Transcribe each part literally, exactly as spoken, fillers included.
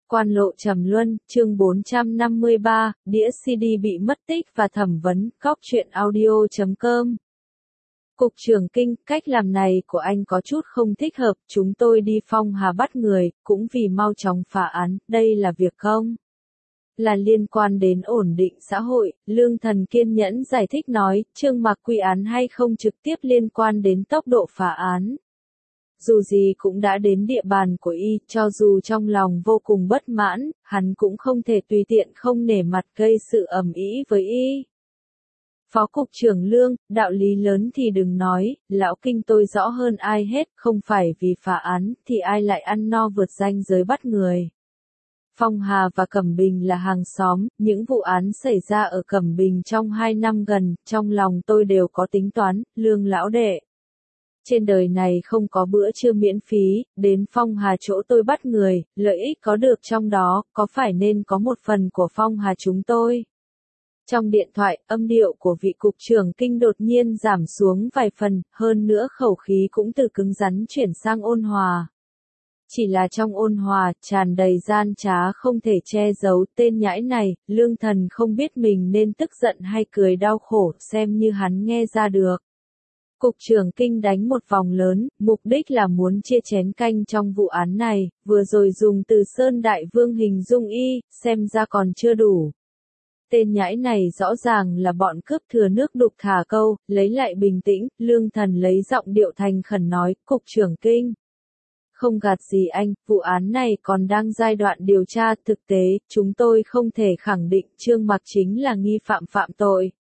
Quan lộ trầm luân, chương bốn trăm năm mươi ba, đĩa xê đê bị mất tích và thẩm vấn, góc truyện audio chấm com. Cục trưởng Kinh, cách làm này của anh có chút không thích hợp, chúng tôi đi Phong Hà bắt người, cũng vì mau chóng phá án, đây là việc không? Là liên quan đến ổn định xã hội, Lương Thần kiên nhẫn giải thích nói, Trương Mạc quy án hay không trực tiếp liên quan đến tốc độ phá án. Dù gì cũng đã đến địa bàn của y, cho dù trong lòng vô cùng bất mãn, hắn cũng không thể tùy tiện không nể mặt gây sự ầm ĩ với y. Phó Cục trưởng Lương, đạo lý lớn thì đừng nói, lão Kinh tôi rõ hơn ai hết, không phải vì phá án, thì ai lại ăn no vượt ranh giới bắt người. Phong Hà và Cẩm Bình là hàng xóm, những vụ án xảy ra ở Cẩm Bình trong hai năm gần, trong lòng tôi đều có tính toán, Lương lão đệ. Trên đời này không có bữa trưa miễn phí, đến Phong Hà chỗ tôi bắt người, lợi ích có được trong đó, có phải nên có một phần của Phong Hà chúng tôi? Trong điện thoại, âm điệu của vị cục trưởng Kinh đột nhiên giảm xuống vài phần, hơn nữa khẩu khí cũng từ cứng rắn chuyển sang ôn hòa. Chỉ là trong ôn hòa, tràn đầy gian trá không thể che giấu tên nhãi này, Lương Thần không biết mình nên tức giận hay cười đau khổ, xem như hắn nghe ra được. Cục trưởng Kinh đánh một vòng lớn, mục đích là muốn chia chén canh trong vụ án này, vừa rồi dùng từ Sơn Đại Vương hình dung y, xem ra còn chưa đủ. Tên nhãi này rõ ràng là bọn cướp thừa nước đục thả câu, lấy lại bình tĩnh, Lương Thần lấy giọng điệu thành khẩn nói, Cục trưởng Kinh. Không gạt gì anh, vụ án này còn đang giai đoạn điều tra, thực tế, chúng tôi không thể khẳng định Trương Mạc chính là nghi phạm phạm tội.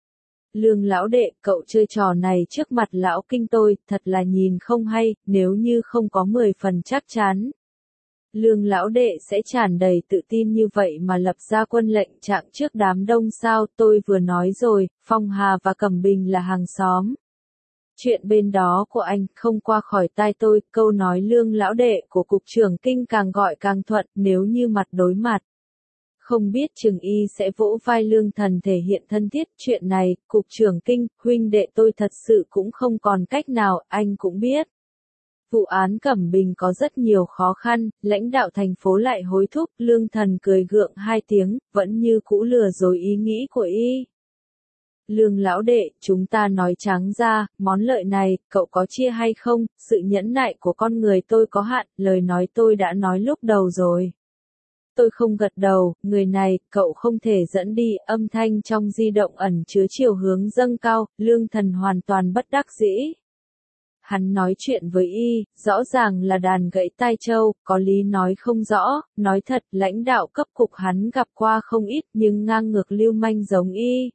Lương lão đệ, cậu chơi trò này trước mặt lão Kinh tôi, thật là nhìn không hay, nếu như không có mười phần chắc chắn. Lương lão đệ sẽ tràn đầy tự tin như vậy mà lập ra quân lệnh trạng trước đám đông sao, tôi vừa nói rồi, Phong Hà và Cẩm Bình là hàng xóm. Chuyện bên đó của anh không qua khỏi tai tôi, câu nói Lương lão đệ của Cục trưởng Kinh càng gọi càng thuận, nếu như mặt đối mặt. Không biết chừng y sẽ vỗ vai Lương Thần thể hiện thân thiết, chuyện này, Cục trưởng Kinh, huynh đệ tôi thật sự cũng không còn cách nào, anh cũng biết. Vụ án Cẩm Bình có rất nhiều khó khăn, lãnh đạo thành phố lại hối thúc, Lương Thần cười gượng hai tiếng, vẫn như cũ lừa dối ý nghĩ của y. Lương lão đệ, chúng ta nói trắng ra, món lợi này, cậu có chia hay không, sự nhẫn nại của con người tôi có hạn, lời nói tôi đã nói lúc đầu rồi. Tôi không gật đầu, người này, cậu không thể dẫn đi, âm thanh trong di động ẩn chứa chiều hướng dâng cao, Lương Thần hoàn toàn bất đắc dĩ. Hắn nói chuyện với y, rõ ràng là đàn gãy tai trâu, có lý nói không rõ, nói thật, lãnh đạo cấp cục hắn gặp qua không ít nhưng ngang ngược lưu manh giống y.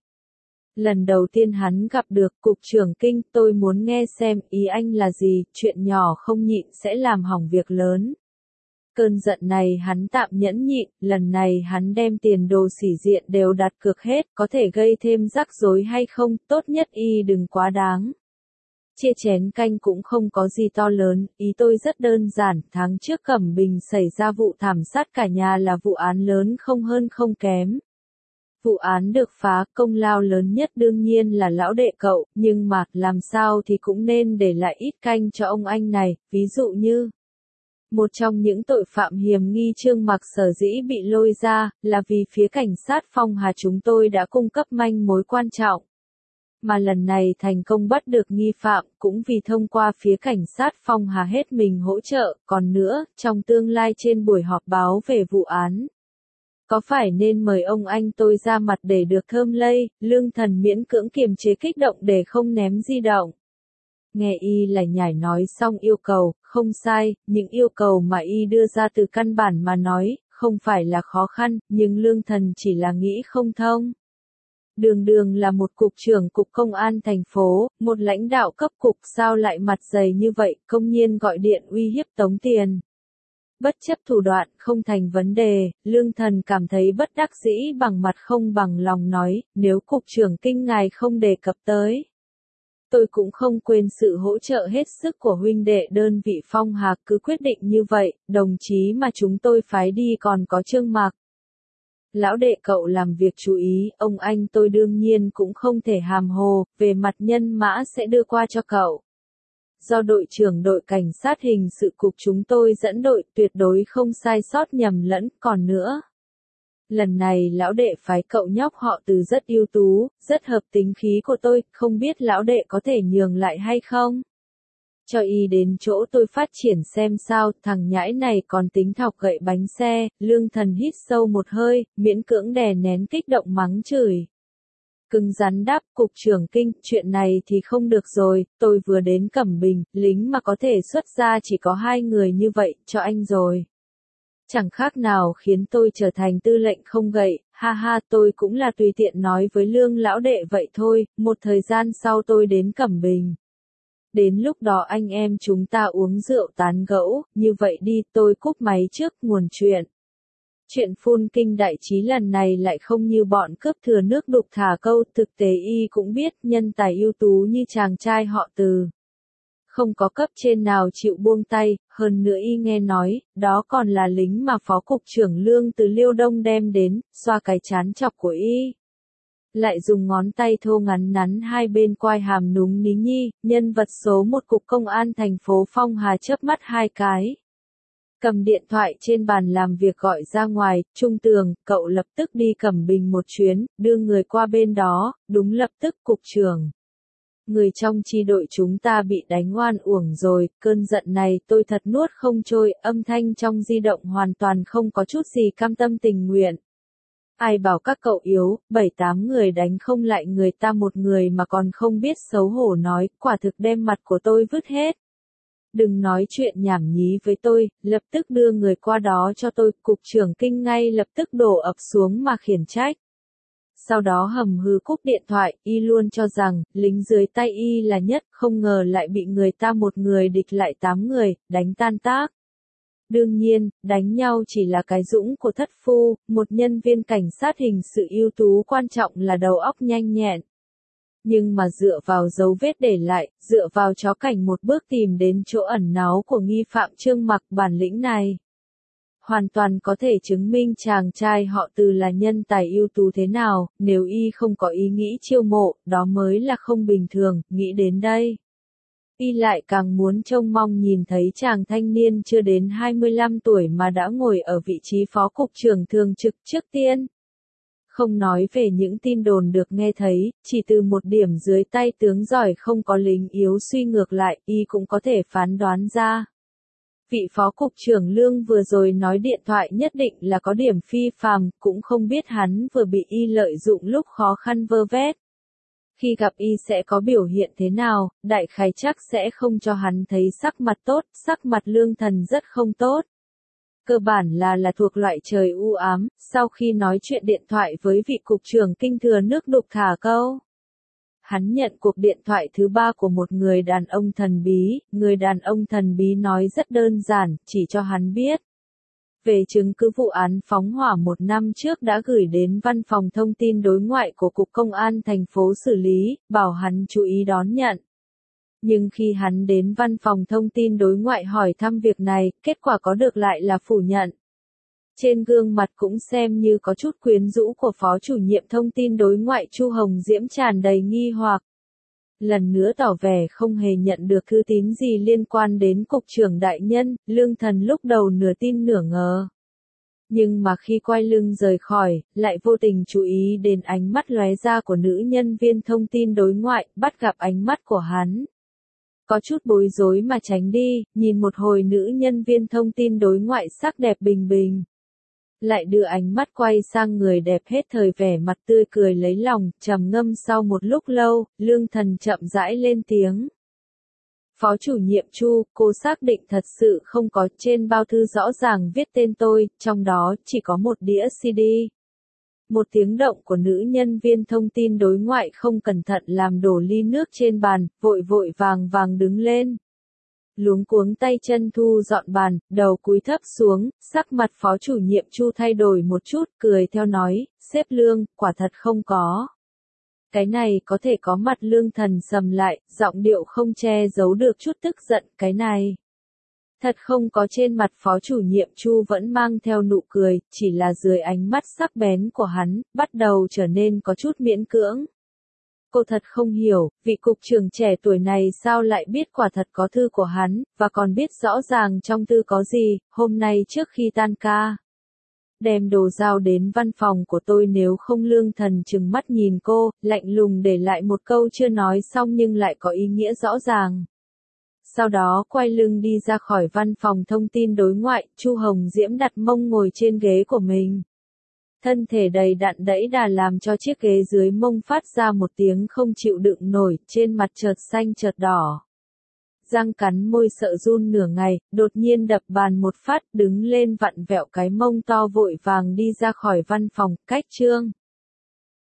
Lần đầu tiên hắn gặp được Cục trưởng Kinh, tôi muốn nghe xem ý anh là gì, chuyện nhỏ không nhịn sẽ làm hỏng việc lớn. Cơn giận này hắn tạm nhẫn nhịn, lần này hắn đem tiền đồ sỉ diện đều đặt cược hết, có thể gây thêm rắc rối hay không, tốt nhất y đừng quá đáng. Chia chén canh cũng không có gì to lớn, ý tôi rất đơn giản, tháng trước Cẩm Bình xảy ra vụ thảm sát cả nhà là vụ án lớn không hơn không kém. Vụ án được phá, công lao lớn nhất đương nhiên là lão đệ cậu, nhưng mà, làm sao thì cũng nên để lại ít canh cho ông anh này, ví dụ như... Một trong những tội phạm hiểm nghi Trương Mạc sở dĩ bị lôi ra, là vì phía cảnh sát Phong Hà chúng tôi đã cung cấp manh mối quan trọng. Mà lần này thành công bắt được nghi phạm, cũng vì thông qua phía cảnh sát Phong Hà hết mình hỗ trợ, còn nữa, trong tương lai trên buổi họp báo về vụ án. Có phải nên mời ông anh tôi ra mặt để được thơm lây, Lương Thần miễn cưỡng kiềm chế kích động để không ném di động. Nghe y là nhải nói xong yêu cầu, không sai, những yêu cầu mà y đưa ra từ căn bản mà nói, không phải là khó khăn, nhưng Lương Thần chỉ là nghĩ không thông. Đường đường là một cục trưởng cục công an thành phố, một lãnh đạo cấp cục sao lại mặt dày như vậy, công nhiên gọi điện uy hiếp tống tiền. Bất chấp thủ đoạn không thành vấn đề, Lương Thần cảm thấy bất đắc dĩ bằng mặt không bằng lòng nói, nếu Cục trưởng Kinh ngài không đề cập tới. Tôi cũng không quên sự hỗ trợ hết sức của huynh đệ đơn vị Phong Hà, cứ quyết định như vậy, đồng chí mà chúng tôi phái đi còn có Trương Mạc. Lão đệ cậu làm việc chú ý, ông anh tôi đương nhiên cũng không thể hàm hồ, về mặt nhân mã sẽ đưa qua cho cậu. do đội trưởng đội cảnh sát hình sự cục chúng tôi dẫn đội, tuyệt đối không sai sót nhầm lẫn, còn nữa. Lần này lão đệ phái cậu nhóc họ Từ rất ưu tú, rất hợp tính khí của tôi, không biết lão đệ có thể nhường lại hay không? Cho y đến chỗ tôi phát triển xem sao, thằng nhãi này còn tính thọc gậy bánh xe. Lương Thần hít sâu một hơi, miễn cưỡng đè nén kích động mắng chửi. Cứng rắn đáp, cục trưởng Kinh, chuyện này thì không được rồi, tôi vừa đến Cẩm Bình, lính mà có thể xuất ra chỉ có hai người như vậy, cho anh rồi. Chẳng khác nào khiến tôi trở thành tư lệnh không gậy, ha ha, tôi cũng là tùy tiện nói với Lương lão đệ vậy thôi. Một thời gian sau tôi đến Cẩm Bình. Đến lúc đó anh em chúng ta uống rượu tán gẫu, như vậy đi, tôi cúp máy trước, nguồn chuyện. Chuyện phun kinh đại trí lần này lại không như bọn cướp thừa nước đục thả câu, thực tế y cũng biết nhân tài ưu tú như chàng trai họ Từ. Không có cấp trên nào chịu buông tay, hơn nữa y nghe nói, đó còn là lính mà phó cục trưởng Lương từ Liêu Đông đem đến, xoa cái chán chọc của y. Lại dùng ngón tay thô ngắn nắn hai bên quai hàm núng ní nhi, nhân vật số một cục công an thành phố Phong Hà chớp mắt hai cái. Cầm điện thoại trên bàn làm việc gọi ra ngoài, Trung Tường, cậu lập tức đi Cẩm Bình một chuyến, đưa người qua bên đó, đúng lập tức cục trưởng. Người trong chi đội chúng ta bị đánh oan uổng rồi, cơn giận này tôi thật nuốt không trôi, âm thanh trong di động hoàn toàn không có chút gì cam tâm tình nguyện. Ai bảo các cậu yếu, bảy tám người đánh không lại người ta một người mà còn không biết xấu hổ nói, quả thực đem mặt của tôi vứt hết. Đừng nói chuyện nhảm nhí với tôi, lập tức đưa người qua đó cho tôi, cục trưởng Kinh ngay lập tức đổ ập xuống mà khiển trách. Sau đó hầm hừ cúp điện thoại, y luôn cho rằng, lính dưới tay y là nhất, không ngờ lại bị người ta một người địch lại tám người, đánh tan tác. Đương nhiên, đánh nhau chỉ là cái dũng của thất phu, một nhân viên cảnh sát hình sự ưu tú quan trọng là đầu óc nhanh nhẹn. Nhưng mà dựa vào dấu vết để lại, dựa vào chó cảnh một bước tìm đến chỗ ẩn náu của nghi phạm Trương Mặc, bản lĩnh này hoàn toàn có thể chứng minh chàng trai họ Từ là nhân tài ưu tú thế nào, nếu y không có ý nghĩ chiêu mộ, đó mới là không bình thường. Nghĩ đến đây, y lại càng muốn trông mong nhìn thấy chàng thanh niên chưa đến hai mươi lăm tuổi mà đã ngồi ở vị trí phó cục trưởng thường trực trước tiên. Không nói về những tin đồn được nghe thấy, chỉ từ một điểm dưới tay tướng giỏi không có lính yếu suy ngược lại, y cũng có thể phán đoán ra. Vị phó cục trưởng Lương vừa rồi nói điện thoại nhất định là có điểm phi phàm, cũng không biết hắn vừa bị y lợi dụng lúc khó khăn vơ vét. Khi gặp y sẽ có biểu hiện thế nào, đại khái chắc sẽ không cho hắn thấy sắc mặt tốt, sắc mặt Lương Thần rất không tốt. Cơ bản là là thuộc loại trời u ám, sau khi nói chuyện điện thoại với vị cục trưởng Kinh thừa nước đục thả câu. Hắn nhận cuộc điện thoại thứ ba của một người đàn ông thần bí, người đàn ông thần bí nói rất đơn giản, chỉ cho hắn biết. Về chứng cứ vụ án phóng hỏa một năm trước đã gửi đến văn phòng thông tin đối ngoại của Cục Công an thành phố xử lý, bảo hắn chú ý đón nhận. Nhưng khi hắn đến văn phòng thông tin đối ngoại hỏi thăm việc này, kết quả có được lại là phủ nhận. Trên gương mặt cũng xem như có chút quyến rũ của phó chủ nhiệm thông tin đối ngoại Chu Hồng Diễm tràn đầy nghi hoặc. Lần nữa tỏ vẻ không hề nhận được thư tín gì liên quan đến cục trưởng đại nhân, Lương Thần lúc đầu nửa tin nửa ngờ. Nhưng mà khi quay lưng rời khỏi, lại vô tình chú ý đến ánh mắt lóe ra của nữ nhân viên thông tin đối ngoại, bắt gặp ánh mắt của hắn. Có chút bối rối mà tránh đi, nhìn một hồi nữ nhân viên thông tin đối ngoại sắc đẹp bình bình. Lại đưa ánh mắt quay sang người đẹp hết thời vẻ mặt tươi cười lấy lòng, trầm ngâm sau một lúc lâu, Lương Thần chậm rãi lên tiếng. Phó chủ nhiệm Chu, cô xác định thật sự không có, trên bao thư rõ ràng viết tên tôi, trong đó chỉ có một đĩa xê đê. Một tiếng động của nữ nhân viên thông tin đối ngoại không cẩn thận làm đổ ly nước trên bàn, vội vội vàng vàng đứng lên. Luống cuống tay chân thu dọn bàn, đầu cúi thấp xuống, sắc mặt phó chủ nhiệm Chu thay đổi một chút, cười theo nói, sếp Lương, quả thật không có. Cái này có thể có, mặt Lương Thần sầm lại, giọng điệu không che giấu được chút tức giận, cái này. Thật không có, trên mặt phó chủ nhiệm Chu vẫn mang theo nụ cười, chỉ là dưới ánh mắt sắc bén của hắn, bắt đầu trở nên có chút miễn cưỡng. Cô thật không hiểu, vị cục trưởng trẻ tuổi này sao lại biết quả thật có thư của hắn, và còn biết rõ ràng trong thư có gì. Hôm nay trước khi tan ca, đem đồ giao đến văn phòng của tôi, nếu không Lương Thần trừng mắt nhìn cô, lạnh lùng để lại một câu chưa nói xong nhưng lại có ý nghĩa rõ ràng. Sau đó quay lưng đi ra khỏi văn phòng thông tin đối ngoại. Chu Hồng Diễm đặt mông ngồi trên ghế của mình. Thân thể đầy đặn đẫy đà làm cho chiếc ghế dưới mông phát ra một tiếng không chịu đựng nổi, trên mặt chợt xanh chợt đỏ. Răng cắn môi sợ run nửa ngày, đột nhiên đập bàn một phát, đứng lên vặn vẹo cái mông to vội vàng đi ra khỏi văn phòng. Cách Trương